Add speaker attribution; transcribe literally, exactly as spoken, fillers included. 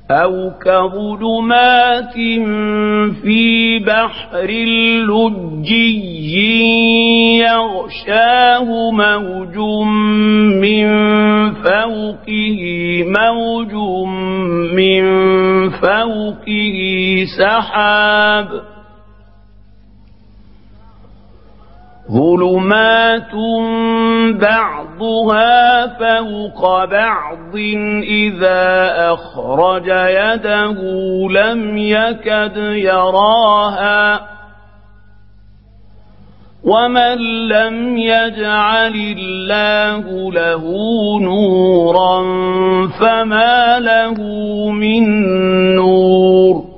Speaker 1: أو كظلمات في بحر لجي يغشاه موج من فوقه موج من فوقه سحاب ظلمات بعضها فوق بعض إذا أخرج يده لم يكد يراها ومن لم يجعل الله له نورا فما له من نور